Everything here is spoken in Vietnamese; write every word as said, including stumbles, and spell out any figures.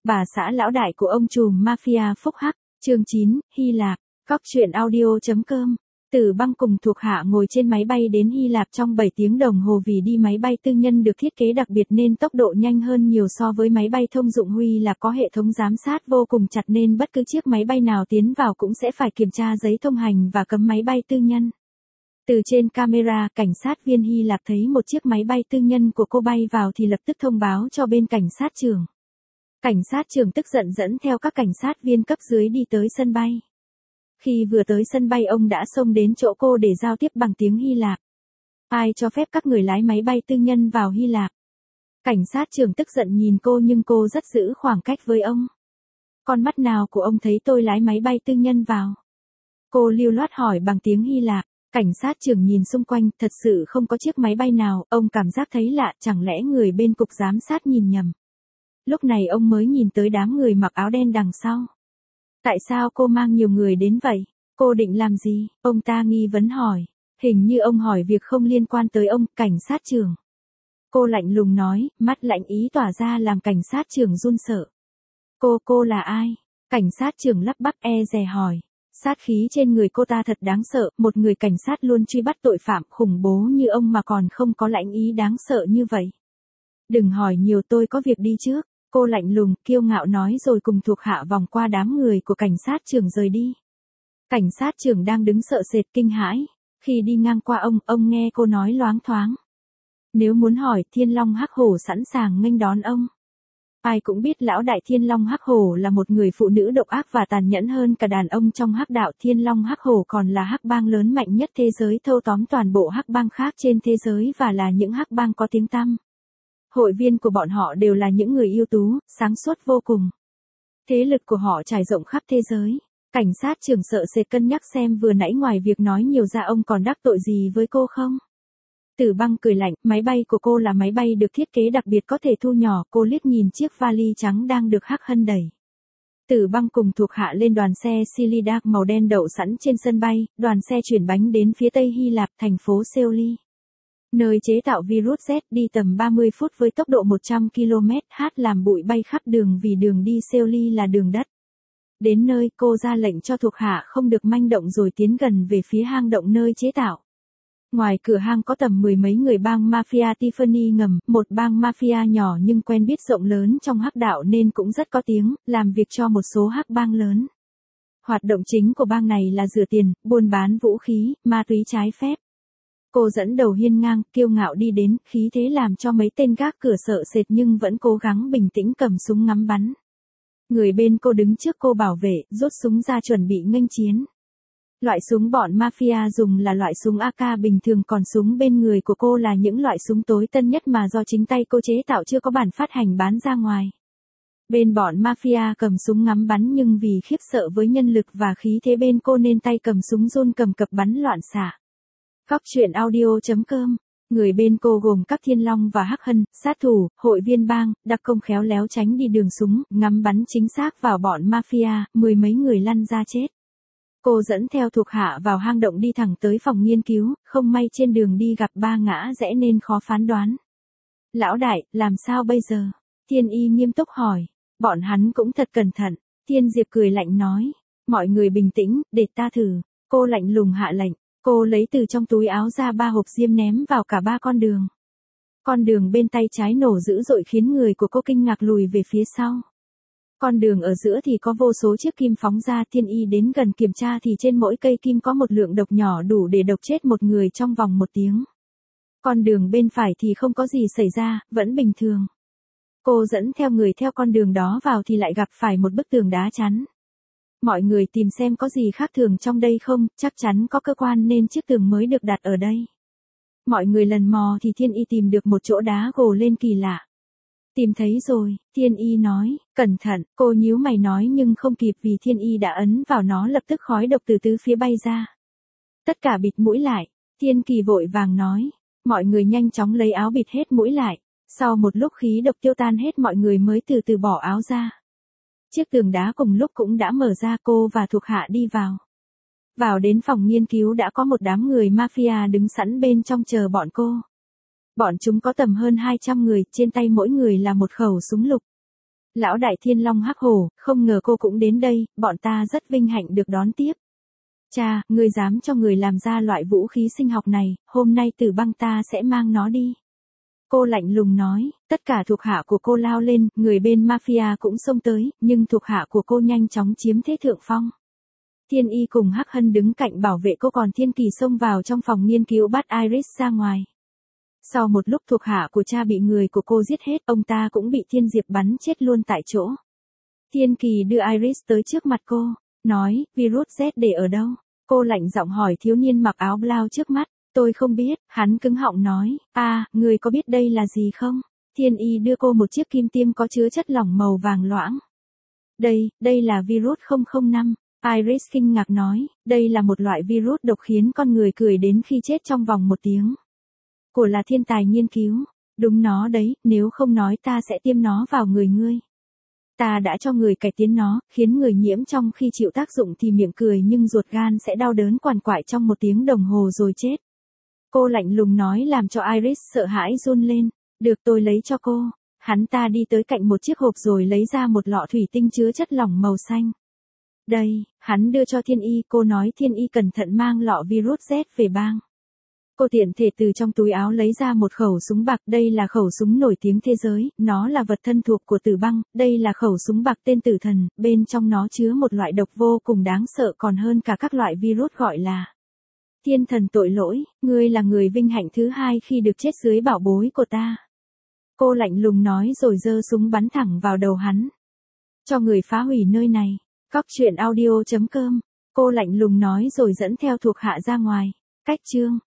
Bà xã lão đại của ông trùm mafia phúc hắc, chương chín, Hy Lạp, Cóc truyện audio.com. Tử Băng cùng thuộc hạ ngồi trên máy bay đến Hy Lạp trong bảy tiếng đồng hồ vì đi máy bay tư nhân được thiết kế đặc biệt nên tốc độ nhanh hơn nhiều so với máy bay thông dụng. Hy Lạp có hệ thống giám sát vô cùng chặt nên bất cứ chiếc máy bay nào tiến vào cũng sẽ phải kiểm tra giấy thông hành và cấm máy bay tư nhân. Từ trên camera, cảnh sát viên Hy Lạp thấy một chiếc máy bay tư nhân của cô bay vào thì lập tức thông báo cho bên cảnh sát trưởng. Cảnh sát trưởng tức giận dẫn theo các cảnh sát viên cấp dưới đi tới sân bay. Khi vừa tới sân bay ông đã xông đến chỗ cô để giao tiếp bằng tiếng Hy Lạp. Ai cho phép các người lái máy bay tư nhân vào Hy Lạp? Cảnh sát trưởng tức giận nhìn cô nhưng cô rất giữ khoảng cách với ông. Con mắt nào của ông thấy tôi lái máy bay tư nhân vào? Cô lưu loát hỏi bằng tiếng Hy Lạp. Cảnh sát trưởng nhìn xung quanh, thật sự không có chiếc máy bay nào, ông cảm giác thấy lạ, chẳng lẽ người bên cục giám sát nhìn nhầm. Lúc này ông mới nhìn tới đám người mặc áo đen đằng sau. Tại sao cô mang nhiều người đến vậy? Cô định làm gì? Ông ta nghi vấn hỏi. Hình như ông hỏi việc không liên quan tới ông, cảnh sát trưởng. Cô lạnh lùng nói, mắt lạnh ý tỏa ra làm cảnh sát trưởng run sợ. Cô, cô là ai? Cảnh sát trưởng lắp bắp e dè hỏi. Sát khí trên người cô ta thật đáng sợ, một người cảnh sát luôn truy bắt tội phạm khủng bố như ông mà còn không có lãnh ý đáng sợ như vậy. Đừng hỏi nhiều, tôi có việc đi trước. Cô lạnh lùng, kiêu ngạo nói rồi cùng thuộc hạ vòng qua đám người của cảnh sát trưởng rời đi. Cảnh sát trưởng đang đứng sợ sệt kinh hãi. Khi đi ngang qua ông, ông nghe cô nói loáng thoáng. Nếu muốn hỏi, Thiên Long Hắc Hổ sẵn sàng nghênh đón ông. Ai cũng biết lão đại Thiên Long Hắc Hổ là một người phụ nữ độc ác và tàn nhẫn hơn cả đàn ông trong hắc đạo. Thiên Long Hắc Hổ còn là hắc bang lớn mạnh nhất thế giới, thâu tóm toàn bộ hắc bang khác trên thế giới và là những hắc bang có tiếng tăm. Hội viên của bọn họ đều là những người ưu tú, sáng suốt vô cùng. Thế lực của họ trải rộng khắp thế giới. Cảnh sát trưởng sợ sệt cân nhắc xem vừa nãy ngoài việc nói nhiều ra ông còn đắc tội gì với cô không. Tử Băng cười lạnh, máy bay của cô là máy bay được thiết kế đặc biệt có thể thu nhỏ. Cô liếc nhìn chiếc vali trắng đang được Hắc Hân đẩy. Tử Băng cùng thuộc hạ lên đoàn xe Silidark màu đen đậu sẵn trên sân bay. Đoàn xe chuyển bánh đến phía tây Hy Lạp, thành phố Seoli, nơi chế tạo virus Z. Đi tầm ba mươi phút với tốc độ một trăm ki lô mét h làm bụi bay khắp đường vì đường đi Seoli là đường đất. Đến nơi, cô ra lệnh cho thuộc hạ không được manh động rồi tiến gần về phía hang động nơi chế tạo. Ngoài cửa hang có tầm mười mấy người bang mafia Tiffany ngầm, một bang mafia nhỏ nhưng quen biết rộng lớn trong hắc đạo nên cũng rất có tiếng, làm việc cho một số hắc bang lớn. Hoạt động chính của bang này là rửa tiền, buôn bán vũ khí, ma túy trái phép. Cô dẫn đầu hiên ngang, kiêu ngạo đi đến, khí thế làm cho mấy tên gác cửa sợ sệt nhưng vẫn cố gắng bình tĩnh cầm súng ngắm bắn. Người bên cô đứng trước cô bảo vệ, rút súng ra chuẩn bị nghênh chiến. Loại súng bọn mafia dùng là loại súng a ca bình thường, còn súng bên người của cô là những loại súng tối tân nhất mà do chính tay cô chế tạo, chưa có bản phát hành bán ra ngoài. Bên bọn mafia cầm súng ngắm bắn nhưng vì khiếp sợ với nhân lực và khí thế bên cô nên tay cầm súng run cầm cập bắn loạn xạ. Cóc truyện audio.com. Người bên cô gồm các Thiên Long và Hắc Hân, sát thủ, hội viên bang, đặc công khéo léo tránh đi đường súng, ngắm bắn chính xác vào bọn mafia, mười mấy người lăn ra chết. Cô dẫn theo thuộc hạ vào hang động đi thẳng tới phòng nghiên cứu, không may trên đường đi gặp ba ngã rẽ nên khó phán đoán. Lão đại, làm sao bây giờ? Thiên Y nghiêm túc hỏi. Bọn hắn cũng thật cẩn thận. Thiên Diệp cười lạnh nói. Mọi người bình tĩnh, để ta thử. Cô lạnh lùng hạ lệnh. Cô lấy từ trong túi áo ra ba hộp diêm ném vào cả ba con đường. Con đường bên tay trái nổ dữ dội khiến người của cô kinh ngạc lùi về phía sau. Con đường ở giữa thì có vô số chiếc kim phóng ra. Thiên Y đến gần kiểm tra thì trên mỗi cây kim có một lượng độc nhỏ đủ để độc chết một người trong vòng một tiếng. Con đường bên phải thì không có gì xảy ra, vẫn bình thường. Cô dẫn theo người theo con đường đó vào thì lại gặp phải một bức tường đá chắn. Mọi người tìm xem có gì khác thường trong đây không, chắc chắn có cơ quan nên chiếc tường mới được đặt ở đây. Mọi người lần mò thì Thiên Y tìm được một chỗ đá gồ lên kỳ lạ. Tìm thấy rồi, Thiên Y nói, cẩn thận, cô nhíu mày nói nhưng không kịp vì Thiên Y đã ấn vào nó, lập tức khói độc từ tứ phía bay ra. Tất cả bịt mũi lại, Thiên Kỳ vội vàng nói, mọi người nhanh chóng lấy áo bịt hết mũi lại. Sau một lúc khí độc tiêu tan hết mọi người mới từ từ bỏ áo ra. Chiếc tường đá cùng lúc cũng đã mở ra, cô và thuộc hạ đi vào. Vào đến phòng nghiên cứu đã có một đám người mafia đứng sẵn bên trong chờ bọn cô. Bọn chúng có tầm hơn hai trăm người, trên tay mỗi người là một khẩu súng lục. Lão đại thiên long hắc hổ, không ngờ cô cũng đến đây, bọn ta rất vinh hạnh được đón tiếp. Cha, ngươi dám cho người làm ra loại vũ khí sinh học này, hôm nay Tử Băng ta sẽ mang nó đi. Cô lạnh lùng nói, tất cả thuộc hạ của cô lao lên, người bên mafia cũng xông tới, nhưng thuộc hạ của cô nhanh chóng chiếm thế thượng phong. Thiên Y cùng Hắc Hân đứng cạnh bảo vệ cô, còn Thiên Kỳ xông vào trong phòng nghiên cứu bắt Iris ra ngoài. Sau một lúc thuộc hạ của cha bị người của cô giết hết, ông ta cũng bị Thiên Diệp bắn chết luôn tại chỗ. Thiên Kỳ đưa Iris tới trước mặt cô, nói, virus Z để ở đâu? Cô lạnh giọng hỏi thiếu niên mặc áo blau trước mắt. Tôi không biết, hắn cứng họng nói, a, à, người có biết đây là gì không? Thiên Y đưa cô một chiếc kim tiêm có chứa chất lỏng màu vàng loãng. Đây, đây là virus không không năm. Iris kinh ngạc nói, đây là một loại virus độc khiến con người cười đến khi chết trong vòng một tiếng. Cô là thiên tài nghiên cứu. Đúng nó đấy, nếu không nói ta sẽ tiêm nó vào người ngươi. Ta đã cho người cải tiến nó, khiến người nhiễm trong khi chịu tác dụng thì miệng cười nhưng ruột gan sẽ đau đớn quằn quại trong một tiếng đồng hồ rồi chết. Cô lạnh lùng nói làm cho Iris sợ hãi run lên. Được, tôi lấy cho cô. Hắn ta đi tới cạnh một chiếc hộp rồi lấy ra một lọ thủy tinh chứa chất lỏng màu xanh. Đây, hắn đưa cho Thiên Y, cô nói Thiên Y cẩn thận mang lọ virus Z về bang. Cô tiện thể từ trong túi áo lấy ra một khẩu súng bạc, đây là khẩu súng nổi tiếng thế giới, nó là vật thân thuộc của Tử Băng, đây là khẩu súng bạc tên Tử Thần, bên trong nó chứa một loại độc vô cùng đáng sợ còn hơn cả các loại virus gọi là Thiên Thần tội lỗi, ngươi là người vinh hạnh thứ hai khi được chết dưới bảo bối của ta. Cô lạnh lùng nói rồi giơ súng bắn thẳng vào đầu hắn. Cho người phá hủy nơi này. Cóc truyện audio chấm com. Cô lạnh lùng nói rồi dẫn theo thuộc hạ ra ngoài. Cách chương